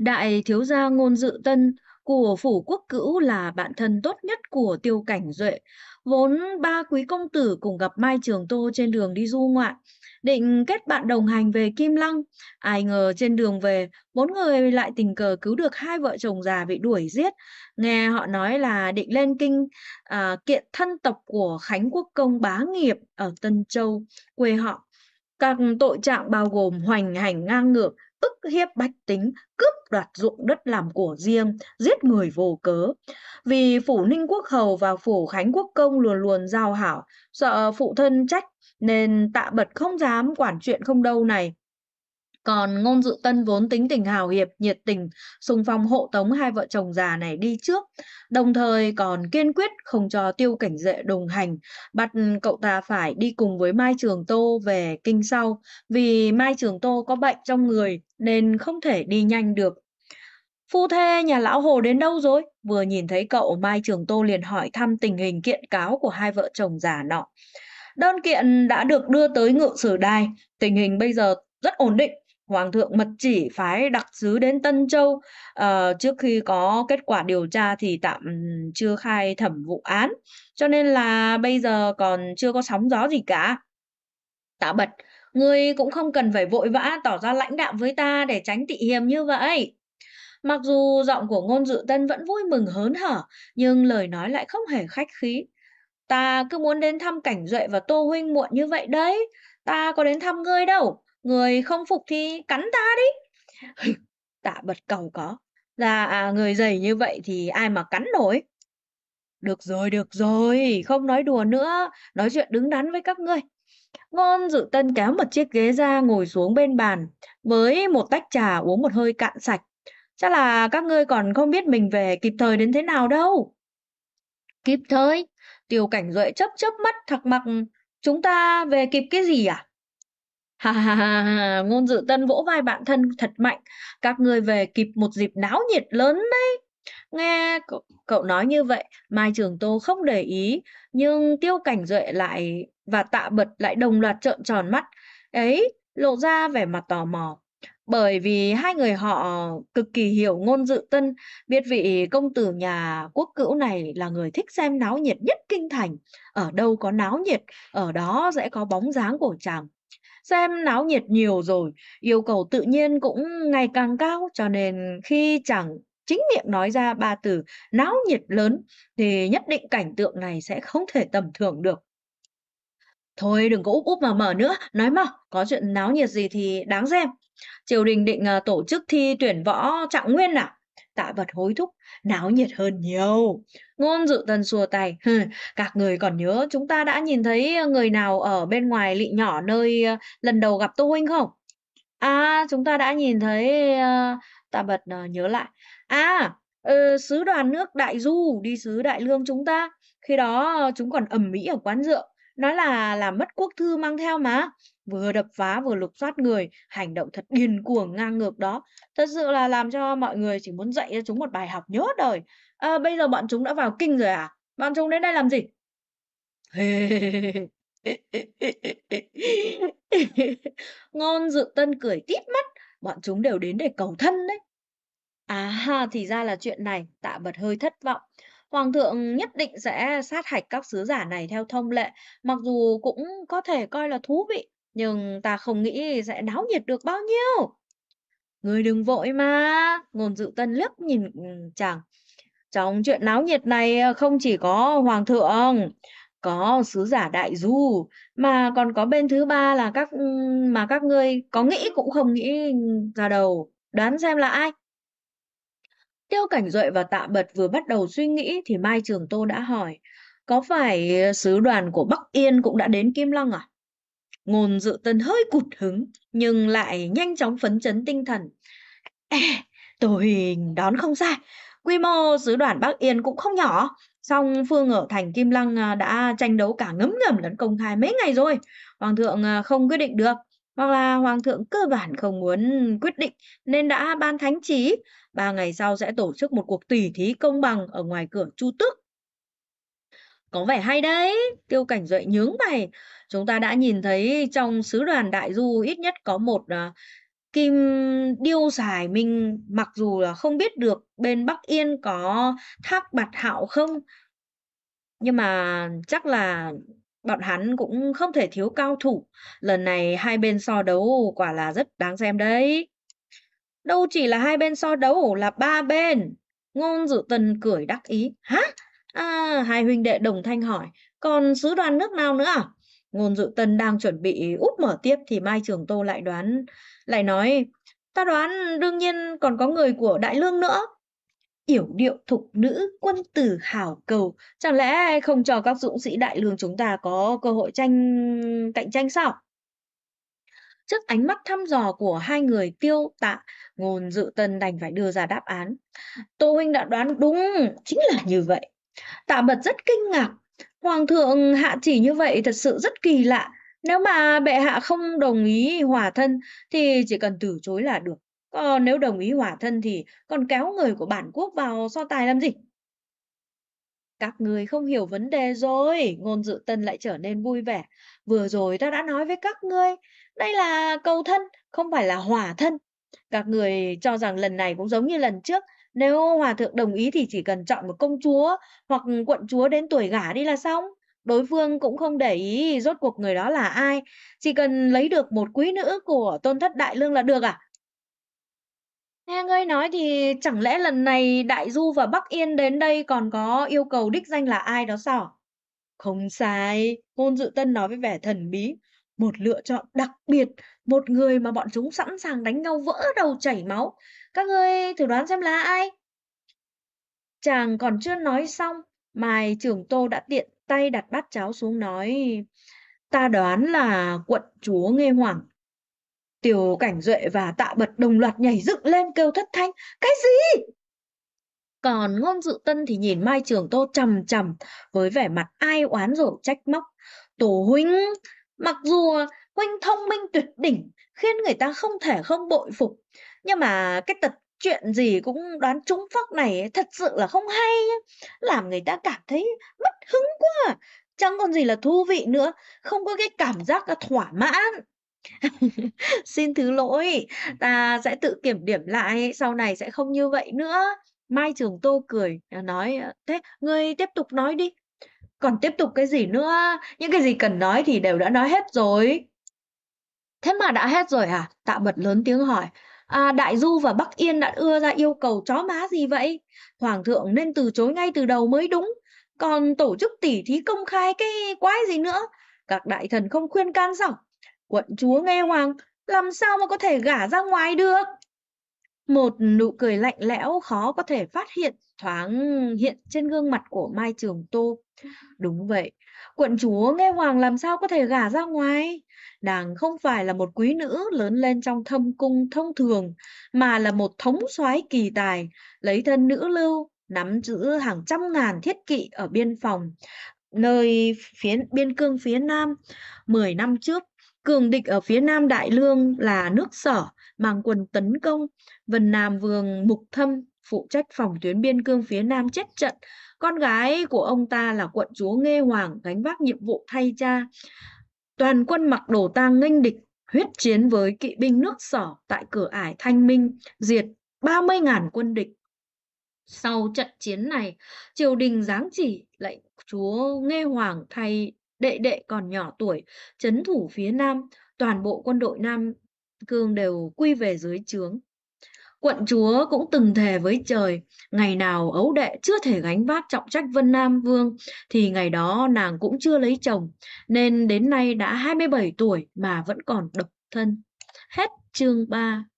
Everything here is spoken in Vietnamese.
Đại thiếu gia Ngôn Dự Tân của phủ Quốc Cữu là bạn thân tốt nhất của Tiêu Cảnh Duệ. Vốn ba quý công tử cùng gặp Mai Trường Tô trên đường đi du ngoạn, định kết bạn đồng hành về Kim Lăng. Ai ngờ trên đường về, bốn người lại tình cờ cứu được hai vợ chồng già bị đuổi giết. Nghe họ nói là định lên kinh kiện thân tộc của Khánh Quốc công bá nghiệp ở Tân Châu, quê họ. Các tội trạng bao gồm hoành hành ngang ngược, ức hiếp bách tính, cướp đoạt ruộng đất làm của riêng, giết người vô cớ. Vì phủ Ninh Quốc Hầu và phủ Khánh Quốc Công luôn luôn giao hảo, sợ phụ thân trách, nên Tạ Bật không dám quản chuyện không đâu này. Còn Ngôn Dự Tân vốn tính tình hào hiệp, nhiệt tình, xung phong hộ tống hai vợ chồng già này đi trước, đồng thời còn kiên quyết không cho Tiêu Cảnh Duệ đồng hành, bắt cậu ta phải đi cùng với Mai Trường Tô về kinh sau, vì Mai Trường Tô có bệnh trong người nên không thể đi nhanh được. Phu thê nhà lão Hồ đến đâu rồi? Vừa nhìn thấy cậu, Mai Trường Tô liền hỏi thăm tình hình kiện cáo của hai vợ chồng già nọ. Đơn kiện đã được đưa tới ngự sử đài, tình hình bây giờ rất ổn định. Hoàng thượng mật chỉ phái đặc sứ đến Tân Châu. Trước khi có kết quả điều tra thì tạm chưa khai thẩm vụ án, cho nên là bây giờ còn chưa có sóng gió gì cả. Tạ Bật, ngươi cũng không cần phải vội vã tỏ ra lãnh đạm với ta để tránh tị hiềm như vậy. Mặc dù giọng của Ngôn Dự Tân vẫn vui mừng hớn hở, nhưng lời nói lại không hề khách khí. Ta cứ muốn đến thăm Cảnh Duệ và Tô huynh muộn như vậy đấy. Ta có đến thăm ngươi đâu. Người không phục thì cắn ta đi. Tạ Bật càu có. Người dày như vậy thì ai mà cắn nổi. Được rồi, không nói đùa nữa. Nói chuyện đứng đắn với các ngươi. Ngôn Dự Tân kéo một chiếc ghế ra ngồi xuống bên bàn, với một tách trà uống một hơi cạn sạch. Chắc là các ngươi còn không biết mình về kịp thời đến thế nào đâu. Kịp thời? Tiêu Cảnh Duệ chớp chớp mắt thắc mắc, chúng ta về kịp cái gì à? Ha ha ha ha, Ngôn Dự Tân vỗ vai bạn thân thật mạnh, các ngươi về kịp một dịp náo nhiệt lớn đấy. Nghe cậu nói như vậy, Mai Trường Tô không để ý, nhưng Tiêu Cảnh Duệ lại và Tạ Bật lại đồng loạt trợn tròn mắt, ấy, lộ ra vẻ mặt tò mò. Bởi vì hai người họ cực kỳ hiểu Ngôn Dự Tân, biết vị công tử nhà Quốc Cữu này là người thích xem náo nhiệt nhất kinh thành. Ở đâu có náo nhiệt, ở đó sẽ có bóng dáng của chàng. Xem náo nhiệt nhiều rồi, yêu cầu tự nhiên cũng ngày càng cao, cho nên khi chàng chính miệng nói ra ba từ náo nhiệt lớn thì nhất định cảnh tượng này sẽ không thể tầm thường được. Thôi đừng có úp úp mà mở nữa, nói mau, có chuyện náo nhiệt gì thì đáng xem. Triều đình định tổ chức thi tuyển võ Trạng Nguyên à? Tạ Bật hối thúc, náo nhiệt hơn nhiều. Ngôn Dự Tân xua tay, các người còn nhớ chúng ta đã nhìn thấy người nào ở bên ngoài lị nhỏ nơi lần đầu gặp Tô Huynh không? À, chúng ta đã nhìn thấy, Tạ Bật nhớ lại. Sứ đoàn nước Đại Du đi sứ Đại Lương chúng ta. Khi đó chúng còn ầm ĩ ở quán rượu, nói là làm mất quốc thư mang theo mà. Vừa đập phá vừa lục soát người, hành động thật điên cuồng ngang ngược đó. Thật sự là làm cho mọi người chỉ muốn dạy cho chúng một bài học nhớ đời. Bây giờ bọn chúng đã vào kinh rồi à? Bọn chúng đến đây làm gì? Ngôn Dự Tân cười tít mắt, bọn chúng đều đến để cầu thân đấy. Thì ra là chuyện này, Tạ Bật hơi thất vọng. Hoàng thượng nhất định sẽ sát hạch các sứ giả này theo thông lệ, mặc dù cũng có thể coi là thú vị, nhưng ta không nghĩ sẽ náo nhiệt được bao nhiêu. Người đừng vội mà, Ngôn Dự Tân liếc nhìn chàng. Trong chuyện náo nhiệt này không chỉ có hoàng thượng, có sứ giả đại du, mà còn có bên thứ ba là mà các ngươi có nghĩ cũng không nghĩ ra đầu. Đoán xem là ai? Tiêu Cảnh Duệ và Tạ Bật vừa bắt đầu suy nghĩ thì Mai Trường Tô đã hỏi, có phải sứ đoàn của Bắc Yên cũng đã đến Kim Lăng à? Ngôn Dự Tân hơi cụt hứng, nhưng lại nhanh chóng phấn chấn tinh thần. Ê, tôi đoán không sai. Quy mô sứ đoàn Bắc Yên cũng không nhỏ. Song phương ở thành Kim Lăng đã tranh đấu cả ngấm ngầm lẫn công khai mấy ngày rồi. Hoàng thượng không quyết định được. Hoặc là Hoàng thượng cơ bản không muốn quyết định nên đã ban thánh chỉ. 3 ngày sau sẽ tổ chức một cuộc tỉ thí công bằng ở ngoài cửa Chu Tước. Có vẻ hay đấy, Tiêu Cảnh Duệ nhướng mày. Chúng ta đã nhìn thấy trong sứ đoàn Đại Du ít nhất có một Kim Điêu Sải mình mặc dù là không biết được bên Bắc Yên có Thác Bạt Hạo không, nhưng mà chắc là bọn hắn cũng không thể thiếu cao thủ. Lần này hai bên so đấu quả là rất đáng xem đấy. Đâu chỉ là hai bên so đấu, là ba bên. Ngôn Dự Tần cười đắc ý. Hả? À, hai huynh đệ đồng thanh hỏi. Còn sứ đoàn nước nào nữa à? Ngôn Dự Tần đang chuẩn bị úp mở tiếp thì Mai Trường Tô lại nói, ta đoán đương nhiên còn có người của Đại Lương nữa. Yểu điệu thục nữ, quân tử hảo cầu. Chẳng lẽ không cho các dũng sĩ Đại Lương chúng ta có cơ hội cạnh tranh sao? Trước ánh mắt thăm dò của hai người Tiêu Tạ, Ngôn Dự Tân đành phải đưa ra đáp án. Tô huynh đã đoán đúng, chính là như vậy. Tạ Bật rất kinh ngạc. Hoàng thượng hạ chỉ như vậy thật sự rất kỳ lạ. Nếu mà bệ hạ không đồng ý hòa thân thì chỉ cần từ chối là được. Còn nếu đồng ý hòa thân thì còn kéo người của bản quốc vào so tài làm gì? Các người không hiểu vấn đề rồi, Ngôn Dự Tân lại trở nên vui vẻ. Vừa rồi ta đã nói với các ngươi, đây là cầu thân, không phải là hòa thân. Các người cho rằng lần này cũng giống như lần trước, nếu hòa thượng đồng ý thì chỉ cần chọn một công chúa hoặc quận chúa đến tuổi gả đi là xong. Đối phương cũng không để ý rốt cuộc người đó là ai, chỉ cần lấy được một quý nữ của Tôn thất Đại Lương là được à? Nghe ngươi nói thì chẳng lẽ lần này Đại Du và Bắc Yên đến đây còn có yêu cầu đích danh là ai đó sao? Không sai, Ngôn Dự Tân nói với vẻ thần bí. Một lựa chọn đặc biệt, một người mà bọn chúng sẵn sàng đánh nhau vỡ đầu chảy máu. Các ngươi thử đoán xem là ai? Chàng còn chưa nói xong, Mai Trường Tô đã tiện tay đặt bát cháo xuống nói. Ta đoán là quận chúa Nghê Hoàng. Tiểu Cảnh Duệ và Tạ Bật đồng loạt nhảy dựng lên kêu thất thanh. Cái gì? Còn Ngôn Dự Tân thì nhìn Mai Trường Tô chằm chằm với vẻ mặt ai oán rồi trách móc. Tổ huynh, mặc dù huynh thông minh tuyệt đỉnh, khiến người ta không thể không bội phục. Nhưng mà cái tật chuyện gì cũng đoán trúng phóc này ấy, thật sự là không hay ấy. Làm người ta cảm thấy mất hứng quá. Chẳng còn gì là thú vị nữa, không có cái cảm giác là thỏa mãn. Xin thứ lỗi, ta sẽ tự kiểm điểm lại, sau này sẽ không như vậy nữa. Mai Trường Tô cười, nói, thế ngươi tiếp tục nói đi. Còn tiếp tục cái gì nữa? Những cái gì cần nói thì đều đã nói hết rồi. Thế mà đã hết rồi à? Tạ Bật lớn tiếng hỏi. À, Đại Du và Bắc Yên đã đưa ra yêu cầu chó má gì vậy? Hoàng thượng nên từ chối ngay từ đầu mới đúng. Còn tổ chức tỉ thí công khai cái quái gì nữa? Các đại thần không khuyên can sao? Quận chúa nghe hoàng, làm sao mà có thể gả ra ngoài được? Một nụ cười lạnh lẽo khó có thể phát hiện thoáng hiện trên gương mặt của Mai Trường Tô. Đúng vậy, quận chúa nghe hoàng làm sao có thể gả ra ngoài? Nàng không phải là một quý nữ lớn lên trong thâm cung thông thường, mà là một thống soái kỳ tài, lấy thân nữ lưu, nắm giữ hàng trăm ngàn thiết kỵ ở biên phòng, nơi biên cương phía Nam. 10 năm trước, cường địch ở phía Nam Đại Lương là nước Sở, mang quân tấn công. Vân Nam Vương Mục Thâm phụ trách phòng tuyến biên cương phía Nam chết trận. Con gái của ông ta là quận chúa Nghê Hoàng gánh vác nhiệm vụ thay cha. Toàn quân mặc đồ tang nghênh địch, huyết chiến với kỵ binh nước Sở tại cửa ải Thanh Minh, diệt 30.000 quân địch. Sau trận chiến này, triều đình giáng chỉ lệnh chúa Nghê Hoàng thay đệ đệ còn nhỏ tuổi trấn thủ phía Nam, toàn bộ quân đội Nam Cương đều quy về dưới trướng. Quận chúa cũng từng thề với trời, ngày nào ấu đệ chưa thể gánh vác trọng trách Vân Nam Vương thì ngày đó nàng cũng chưa lấy chồng, nên đến nay đã 27 tuổi mà vẫn còn độc thân. Hết chương 3.